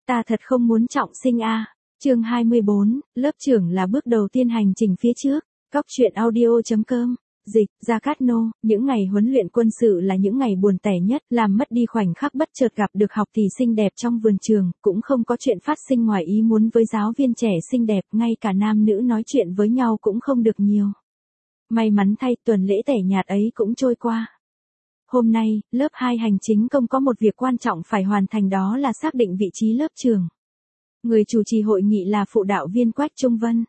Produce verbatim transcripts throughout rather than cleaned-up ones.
Ta thật không muốn trọng sinh a. Chương hai mươi bốn, lớp trưởng là bước đầu tiên hành trình phía trước. Góc truyện audio chấm com. Dịch, Gia Cát Nô, những ngày huấn luyện quân sự là những ngày buồn tẻ nhất, làm mất đi khoảnh khắc bất chợt gặp được học tỷ xinh đẹp trong vườn trường, cũng không có chuyện phát sinh ngoài ý muốn với giáo viên trẻ xinh đẹp, ngay cả nam nữ nói chuyện với nhau cũng không được nhiều. May mắn thay, tuần lễ tẻ nhạt ấy cũng trôi qua. Hôm nay, lớp hai hành chính công có một việc quan trọng phải hoàn thành, đó là xác định vị trí lớp trưởng. Người chủ trì hội nghị là phụ đạo viên Quách Trung Vân.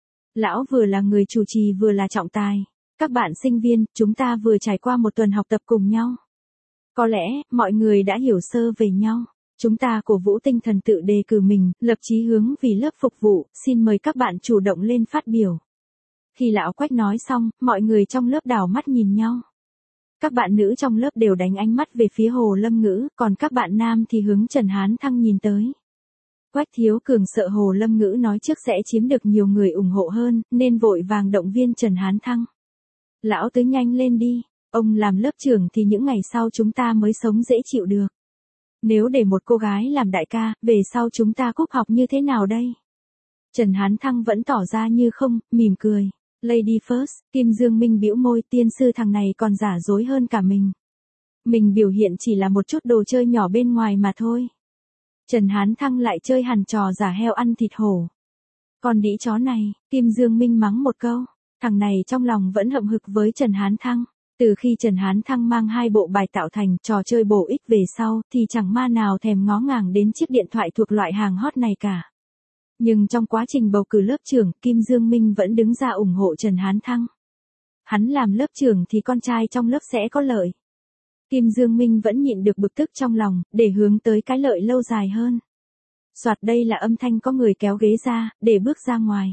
Lão vừa là người chủ trì vừa là trọng tài. Các bạn sinh viên, chúng ta vừa trải qua một tuần học tập cùng nhau. Có lẽ, mọi người đã hiểu sơ về nhau. Chúng ta cổ vũ tinh thần tự đề cử mình, lập chí hướng vì lớp phục vụ, xin mời các bạn chủ động lên phát biểu. Khi lão Quách nói xong, mọi người trong lớp đảo mắt nhìn nhau. Các bạn nữ trong lớp đều đánh ánh mắt về phía Hồ Lâm Ngữ, còn các bạn nam thì hướng Trần Hán Thăng nhìn tới. Quách Thiếu Cường sợ Hồ Lâm Ngữ nói trước sẽ chiếm được nhiều người ủng hộ hơn, nên vội vàng động viên Trần Hán Thăng. Lão Tứ nhanh lên đi, ông làm lớp trưởng thì những ngày sau chúng ta mới sống dễ chịu được. Nếu để một cô gái làm đại ca, về sau chúng ta cúp học như thế nào đây? Trần Hán Thăng vẫn tỏ ra như không, mỉm cười. Lady first, Kim Dương Minh bĩu môi, tiên sư thằng này còn giả dối hơn cả mình. Mình biểu hiện chỉ là một chút đồ chơi nhỏ bên ngoài mà thôi. Trần Hán Thăng lại chơi hẳn trò giả heo ăn thịt hổ. Còn đĩ chó này, Kim Dương Minh mắng một câu. Thằng này trong lòng vẫn hậm hực với Trần Hán Thăng. Từ khi Trần Hán Thăng mang hai bộ bài tạo thành trò chơi bổ ích về sau, thì chẳng ma nào thèm ngó ngàng đến chiếc điện thoại thuộc loại hàng hot này cả. Nhưng trong quá trình bầu cử lớp trưởng, Kim Dương Minh vẫn đứng ra ủng hộ Trần Hán Thăng. Hắn làm lớp trưởng thì con trai trong lớp sẽ có lợi. Kim Dương Minh vẫn nhịn được bực tức trong lòng, để hướng tới cái lợi lâu dài hơn. Soạt, đây là âm thanh có người kéo ghế ra, để bước ra ngoài.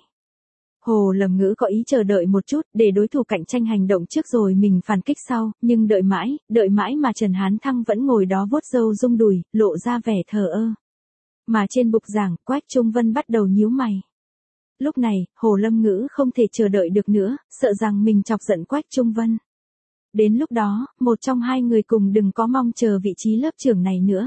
Hồ Lâm Ngữ có ý chờ đợi một chút, để đối thủ cạnh tranh hành động trước rồi mình phản kích sau, nhưng đợi mãi, đợi mãi mà Trần Hán Thăng vẫn ngồi đó vuốt râu rung đùi, lộ ra vẻ thờ ơ. Mà trên bục giảng, Quách Trung Vân bắt đầu nhíu mày. Lúc này, Hồ Lâm Ngữ không thể chờ đợi được nữa, sợ rằng mình chọc giận Quách Trung Vân. Đến lúc đó, một trong hai người cùng đừng có mong chờ vị trí lớp trưởng này nữa.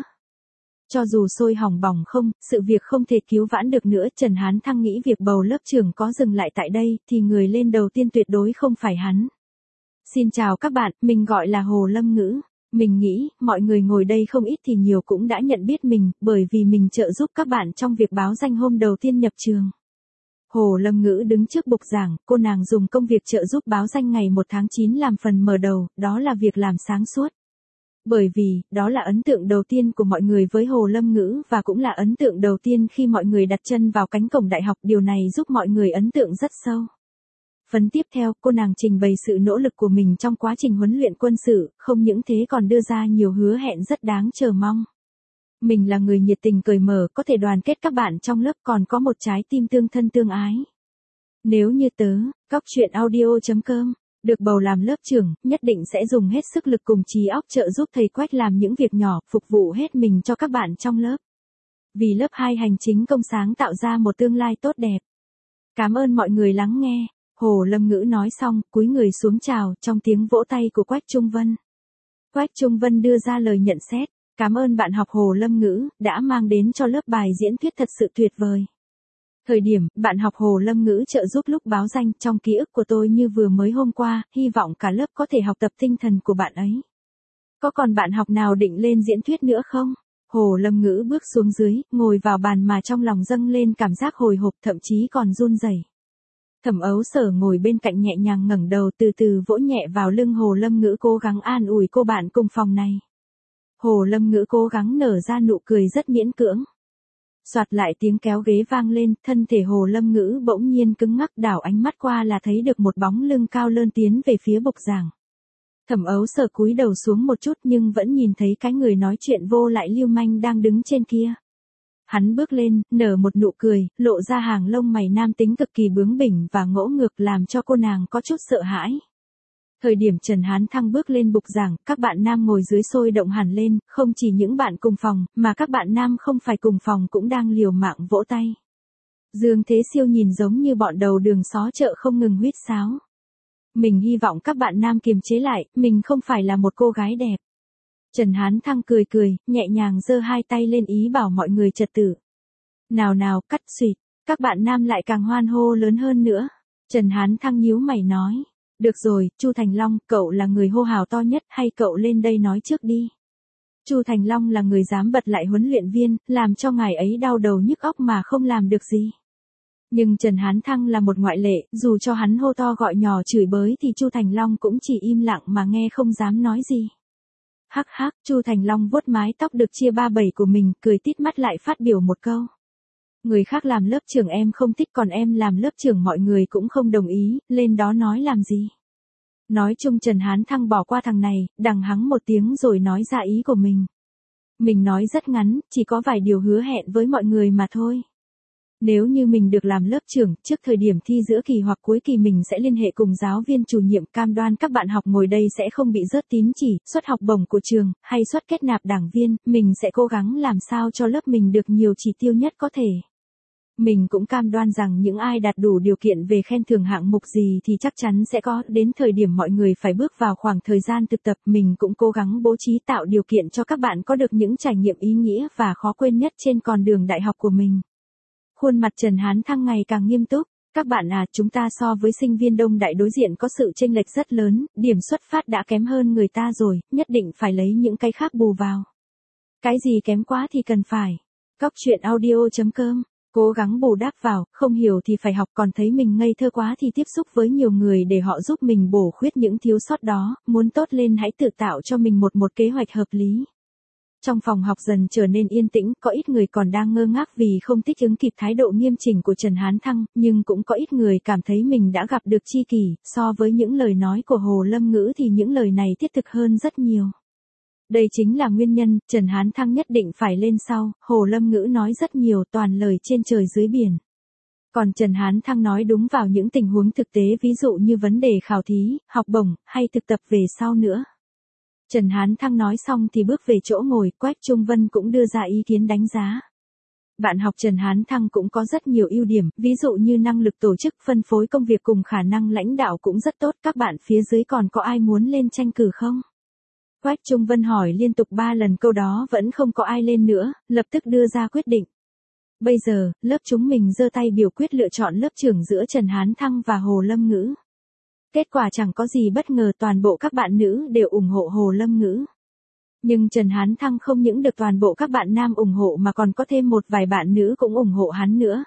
Cho dù sôi hỏng bỏng không, sự việc không thể cứu vãn được nữa, Trần Hán Thăng nghĩ việc bầu lớp trưởng có dừng lại tại đây, thì người lên đầu tiên tuyệt đối không phải hắn. Xin chào các bạn, mình gọi là Hồ Lâm Ngữ. Mình nghĩ, mọi người ngồi đây không ít thì nhiều cũng đã nhận biết mình, bởi vì mình trợ giúp các bạn trong việc báo danh hôm đầu tiên nhập trường. Hồ Lâm Ngữ đứng trước bục giảng, cô nàng dùng công việc trợ giúp báo danh ngày một tháng chín làm phần mở đầu, đó là việc làm sáng suốt. Bởi vì, đó là ấn tượng đầu tiên của mọi người với Hồ Lâm Ngữ và cũng là ấn tượng đầu tiên khi mọi người đặt chân vào cánh cổng đại học, điều này giúp mọi người ấn tượng rất sâu. Phần tiếp theo, cô nàng trình bày sự nỗ lực của mình trong quá trình huấn luyện quân sự, không những thế còn đưa ra nhiều hứa hẹn rất đáng chờ mong. Mình là người nhiệt tình cởi mở, có thể đoàn kết các bạn trong lớp, còn có một trái tim tương thân tương ái. Nếu như tớ, góc truyện audio chấm com, được bầu làm lớp trưởng, nhất định sẽ dùng hết sức lực cùng trí óc trợ giúp thầy Quách làm những việc nhỏ, phục vụ hết mình cho các bạn trong lớp. Vì lớp hai hành chính công sáng tạo ra một tương lai tốt đẹp. Cảm ơn mọi người lắng nghe. Hồ Lâm Ngữ nói xong, cúi người xuống chào, trong tiếng vỗ tay của Quách Trung Vân. Quách Trung Vân đưa ra lời nhận xét. Cảm ơn bạn học Hồ Lâm Ngữ, đã mang đến cho lớp bài diễn thuyết thật sự tuyệt vời. Thời điểm, bạn học Hồ Lâm Ngữ trợ giúp lúc báo danh, trong ký ức của tôi như vừa mới hôm qua, hy vọng cả lớp có thể học tập tinh thần của bạn ấy. Có còn bạn học nào định lên diễn thuyết nữa không? Hồ Lâm Ngữ bước xuống dưới, ngồi vào bàn mà trong lòng dâng lên cảm giác hồi hộp, thậm chí còn run rẩy. Thẩm Ấu Sở ngồi bên cạnh nhẹ nhàng ngẩng đầu, từ từ vỗ nhẹ vào lưng Hồ Lâm Ngữ, cố gắng an ủi cô bạn cùng phòng này. Hồ Lâm Ngữ cố gắng nở ra nụ cười rất miễn cưỡng. Soạt, lại tiếng kéo ghế vang lên, thân thể Hồ Lâm Ngữ bỗng nhiên cứng ngắc, đảo ánh mắt qua là thấy được một bóng lưng cao lớn tiến về phía bục giảng. Thẩm Ấu Sở cúi đầu xuống một chút nhưng vẫn nhìn thấy cái người nói chuyện vô lại lưu manh đang đứng trên kia. Hắn bước lên, nở một nụ cười, lộ ra hàng lông mày nam tính cực kỳ bướng bỉnh và ngỗ ngược, làm cho cô nàng có chút sợ hãi. Thời điểm Trần Hán Thăng bước lên bục giảng, các bạn nam ngồi dưới sôi động hẳn lên, không chỉ những bạn cùng phòng, mà các bạn nam không phải cùng phòng cũng đang liều mạng vỗ tay. Dương Thế Siêu nhìn giống như bọn đầu đường xó chợ không ngừng huýt sáo. Mình hy vọng các bạn nam kiềm chế lại, mình không phải là một cô gái đẹp. Trần Hán Thăng cười cười, nhẹ nhàng giơ hai tay lên ý bảo mọi người trật tự. Nào nào, cắt xuyệt, các bạn nam lại càng hoan hô lớn hơn nữa. Trần Hán Thăng nhíu mày nói. Được rồi, Chu Thành Long, cậu là người hô hào to nhất, hay cậu lên đây nói trước đi. Chu Thành Long là người dám bật lại huấn luyện viên, làm cho ngài ấy đau đầu nhức óc mà không làm được gì. Nhưng Trần Hán Thăng là một ngoại lệ, dù cho hắn hô to gọi nhỏ chửi bới thì Chu Thành Long cũng chỉ im lặng mà nghe không dám nói gì. Hắc hắc, Chu Thành Long vuốt mái tóc được chia ba bảy của mình, cười tít mắt lại phát biểu một câu. Người khác làm lớp trưởng em không thích, còn em làm lớp trưởng mọi người cũng không đồng ý, lên đó nói làm gì. Nói chung Trần Hán Thăng bỏ qua thằng này, đằng hắng một tiếng rồi nói ra ý của mình. Mình nói rất ngắn, chỉ có vài điều hứa hẹn với mọi người mà thôi. Nếu như mình được làm lớp trưởng, trước thời điểm thi giữa kỳ hoặc cuối kỳ mình sẽ liên hệ cùng giáo viên chủ nhiệm, cam đoan các bạn học ngồi đây sẽ không bị rớt tín chỉ, suất học bổng của trường, hay suất kết nạp đảng viên, mình sẽ cố gắng làm sao cho lớp mình được nhiều chỉ tiêu nhất có thể. Mình cũng cam đoan rằng những ai đạt đủ điều kiện về khen thưởng hạng mục gì thì chắc chắn sẽ có, đến thời điểm mọi người phải bước vào khoảng thời gian thực tập, mình cũng cố gắng bố trí tạo điều kiện cho các bạn có được những trải nghiệm ý nghĩa và khó quên nhất trên con đường đại học của mình. Khuôn mặt Trần Hán Thăng ngày càng nghiêm túc. Các bạn à, chúng ta so với sinh viên Đông Đại đối diện có sự chênh lệch rất lớn, điểm xuất phát đã kém hơn người ta rồi, nhất định phải lấy những cái khác bù vào. Cái gì kém quá thì cần phải. Cóc truyện audio chấm com, cố gắng bù đắp vào, không hiểu thì phải học, còn thấy mình ngây thơ quá thì tiếp xúc với nhiều người để họ giúp mình bổ khuyết những thiếu sót đó, muốn tốt lên hãy tự tạo cho mình một một kế hoạch hợp lý. Trong phòng học dần trở nên yên tĩnh, có ít người còn đang ngơ ngác vì không thích ứng kịp thái độ nghiêm chỉnh của Trần Hán Thăng, nhưng cũng có ít người cảm thấy mình đã gặp được tri kỷ, so với những lời nói của Hồ Lâm Ngữ thì những lời này thiết thực hơn rất nhiều. Đây chính là nguyên nhân, Trần Hán Thăng nhất định phải lên sau, Hồ Lâm Ngữ nói rất nhiều, toàn lời trên trời dưới biển. Còn Trần Hán Thăng nói đúng vào những tình huống thực tế, ví dụ như vấn đề khảo thí, học bổng, hay thực tập về sau nữa. Trần Hán Thăng nói xong thì bước về chỗ ngồi, Quách Trung Vân cũng đưa ra ý kiến đánh giá. Bạn học Trần Hán Thăng cũng có rất nhiều ưu điểm, ví dụ như năng lực tổ chức, phân phối công việc cùng khả năng lãnh đạo cũng rất tốt, các bạn phía dưới còn có ai muốn lên tranh cử không? Quách Trung Vân hỏi liên tục ba lần câu đó vẫn không có ai lên nữa, lập tức đưa ra quyết định. Bây giờ, lớp chúng mình giơ tay biểu quyết lựa chọn lớp trưởng giữa Trần Hán Thăng và Hồ Lâm Ngữ. Kết quả chẳng có gì bất ngờ, toàn bộ các bạn nữ đều ủng hộ Hồ Lâm Ngữ. Nhưng Trần Hán Thăng không những được toàn bộ các bạn nam ủng hộ mà còn có thêm một vài bạn nữ cũng ủng hộ hắn nữa.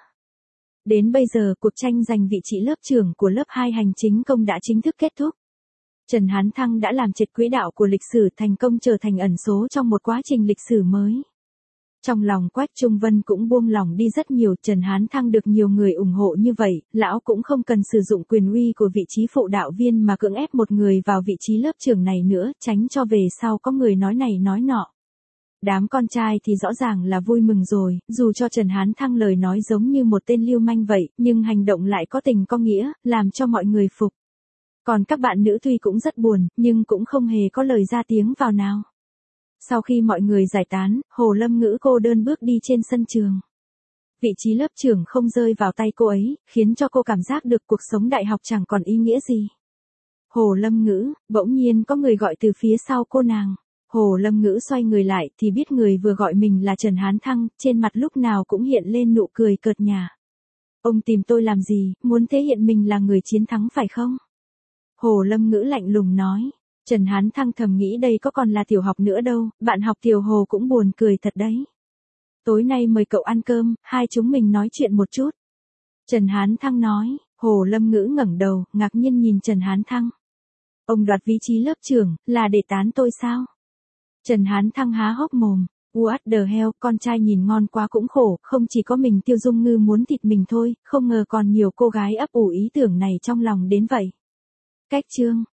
Đến bây giờ, cuộc tranh giành vị trí lớp trưởng của lớp hai hành chính công đã chính thức kết thúc. Trần Hán Thăng đã làm trệt quỹ đạo của lịch sử, thành công trở thành ẩn số trong một quá trình lịch sử mới. Trong lòng Quách Trung Vân cũng buông lỏng đi rất nhiều, Trần Hán Thăng được nhiều người ủng hộ như vậy, lão cũng không cần sử dụng quyền uy của vị trí phụ đạo viên mà cưỡng ép một người vào vị trí lớp trưởng này nữa, tránh cho về sau có người nói này nói nọ. Đám con trai thì rõ ràng là vui mừng rồi, dù cho Trần Hán Thăng lời nói giống như một tên lưu manh vậy, nhưng hành động lại có tình có nghĩa, làm cho mọi người phục. Còn các bạn nữ tuy cũng rất buồn, nhưng cũng không hề có lời ra tiếng vào nào. Sau khi mọi người giải tán, Hồ Lâm Ngữ cô đơn bước đi trên sân trường. Vị trí lớp trưởng không rơi vào tay cô ấy, khiến cho cô cảm giác được cuộc sống đại học chẳng còn ý nghĩa gì. Hồ Lâm Ngữ, bỗng nhiên có người gọi từ phía sau cô nàng. Hồ Lâm Ngữ xoay người lại thì biết người vừa gọi mình là Trần Hán Thăng, trên mặt lúc nào cũng hiện lên nụ cười cợt nhả. Ông tìm tôi làm gì, muốn thể hiện mình là người chiến thắng phải không? Hồ Lâm Ngữ lạnh lùng nói. Trần Hán Thăng thầm nghĩ đây có còn là tiểu học nữa đâu, bạn học tiểu Hồ cũng buồn cười thật đấy. Tối nay mời cậu ăn cơm, hai chúng mình nói chuyện một chút. Trần Hán Thăng nói. Hồ Lâm Ngữ ngẩng đầu, ngạc nhiên nhìn Trần Hán Thăng. Ông đoạt vị trí lớp trưởng, là để tán tôi sao? Trần Hán Thăng há hốc mồm. What the hell, con trai nhìn ngon quá cũng khổ, không chỉ có mình Tiêu Dung Ngư muốn thịt mình thôi, không ngờ còn nhiều cô gái ấp ủ ý tưởng này trong lòng đến vậy. Cách chương